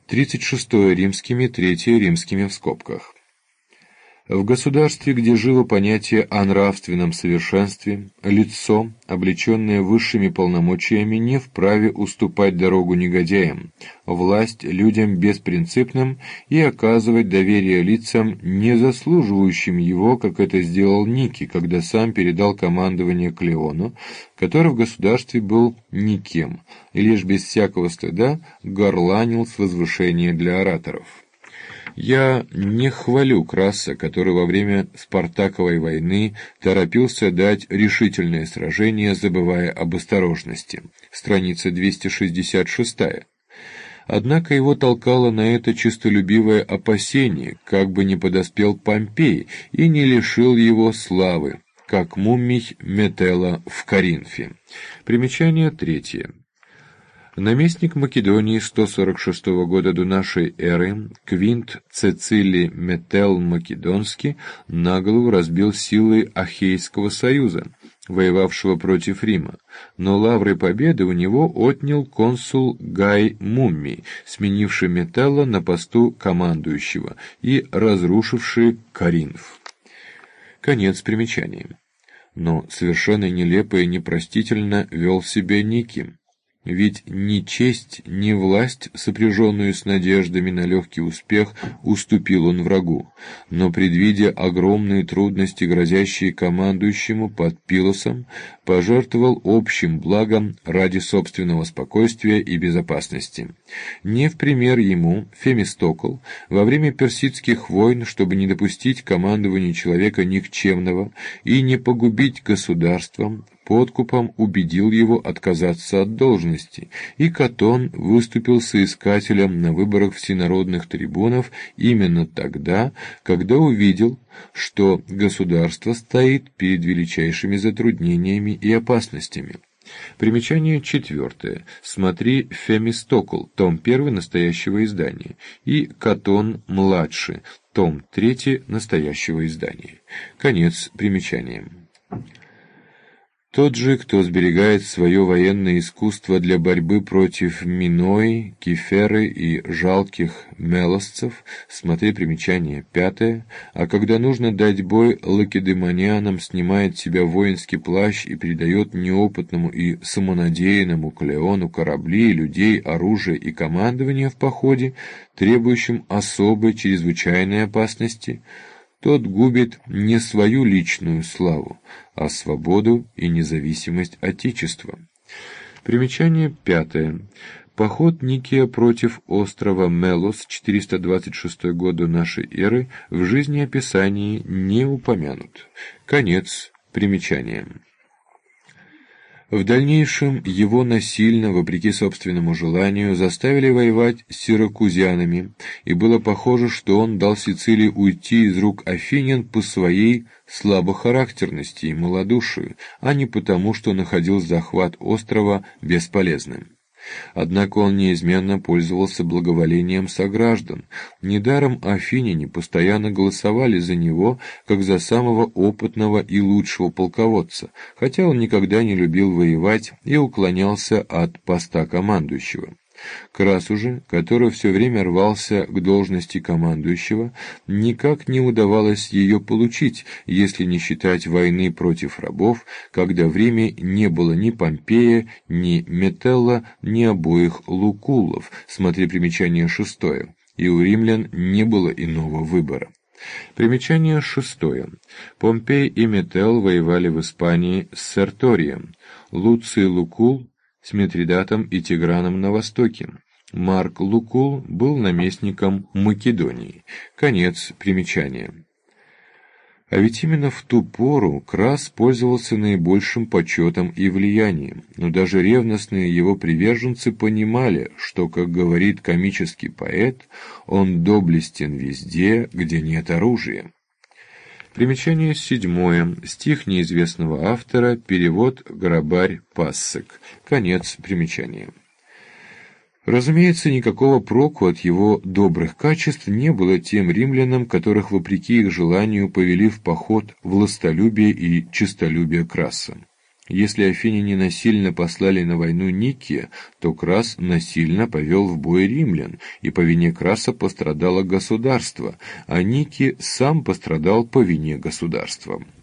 36 римскими, 3 римскими в скобках. В государстве, где жило понятие о нравственном совершенстве, лицо, облеченное высшими полномочиями, не вправе уступать дорогу негодяям, власть людям беспринципным и оказывать доверие лицам, не заслуживающим его, как это сделал Ники, когда сам передал командование Клеону, который в государстве был никем, и лишь без всякого стыда горланил с возвышения для ораторов. Я не хвалю Краса, который во время Спартаковой войны торопился дать решительное сражение, забывая об осторожности. Страница 266. Однако его толкало на это честолюбивое опасение, как бы не подоспел Помпей и не лишил его славы, как мумий Метелла в Коринфе. Примечание 3. Наместник Македонии 146 года до нашей эры Квинт Цицилий Метелл Македонский наголову разбил силы Ахейского союза, воевавшего против Рима, но лавры победы у него отнял консул Гай Муммий, сменивший Метелла на посту командующего и разрушивший Коринф. Конец примечания. Но совершенно нелепо и непростительно вел себя Ники. Ведь ни честь, ни власть, сопряженную с надеждами на легкий успех, уступил он врагу, но, предвидя огромные трудности, грозящие командующему под Пилосом, пожертвовал общим благом ради собственного спокойствия и безопасности. Не в пример ему Фемистокл во время персидских войн, чтобы не допустить командованию человека никчемного и не погубить государством, подкупом убедил его отказаться от должности, и Катон выступил соискателем на выборах всенародных трибунов именно тогда, когда увидел, что государство стоит перед величайшими затруднениями и опасностями. Примечание 4. Смотри Фемистокл, том 1 настоящего издания, и Катон-младший, том 3 настоящего издания. Конец примечания. Тот же, кто сберегает свое военное искусство для борьбы против Минои, Кеферы и жалких мелосцев, смотри примечание 5, а когда нужно дать бой лакедемонянам, снимает с себя воинский плащ и передает неопытному и самонадеянному Клеону корабли, людей, оружие и командование в походе, требующим особой чрезвычайной опасности, тот губит не свою личную славу, а свободу и независимость Отечества. Примечание 5. Поход Никия против острова Мелос, 426 год до нашей эры, в жизнеописании не упомянут. Конец примечания. В дальнейшем его насильно, вопреки собственному желанию, заставили воевать с сиракузянами, и было похоже, что он дал Сицилии уйти из рук афинян по своей слабохарактерности и малодушию, а не потому, что находил захват острова бесполезным. Однако он неизменно пользовался благоволением сограждан. Недаром афиняне постоянно голосовали за него, как за самого опытного и лучшего полководца, хотя он никогда не любил воевать и уклонялся от поста командующего. Красу же, который все время рвался к должности командующего, никак не удавалось ее получить, если не считать войны против рабов, когда в Риме не было ни Помпея, ни Метелла, ни обоих Лукуллов, смотри примечание 6, и у римлян не было иного выбора. Примечание 6. Помпей и Метелл воевали в Испании с Серторием, Луций Лукул с Митридатом и Тиграном на востоке. Марк Лукул был наместником Македонии. Конец примечания. А ведь именно в ту пору Крас пользовался наибольшим почетом и влиянием, но даже ревностные его приверженцы понимали, что, как говорит комический поэт, он доблестен везде, где нет оружия. Примечание 7. Стих неизвестного автора, перевод Грабарь Пассек. Конец примечания. Разумеется, никакого проку от его добрых качеств не было тем римлянам, которых, вопреки их желанию, повели в поход властолюбие и честолюбие Краса. Если афиняне насильно послали на войну Никия, то Крас насильно повел в бой римлян, и по вине Краса пострадало государство, а Никий сам пострадал по вине государства.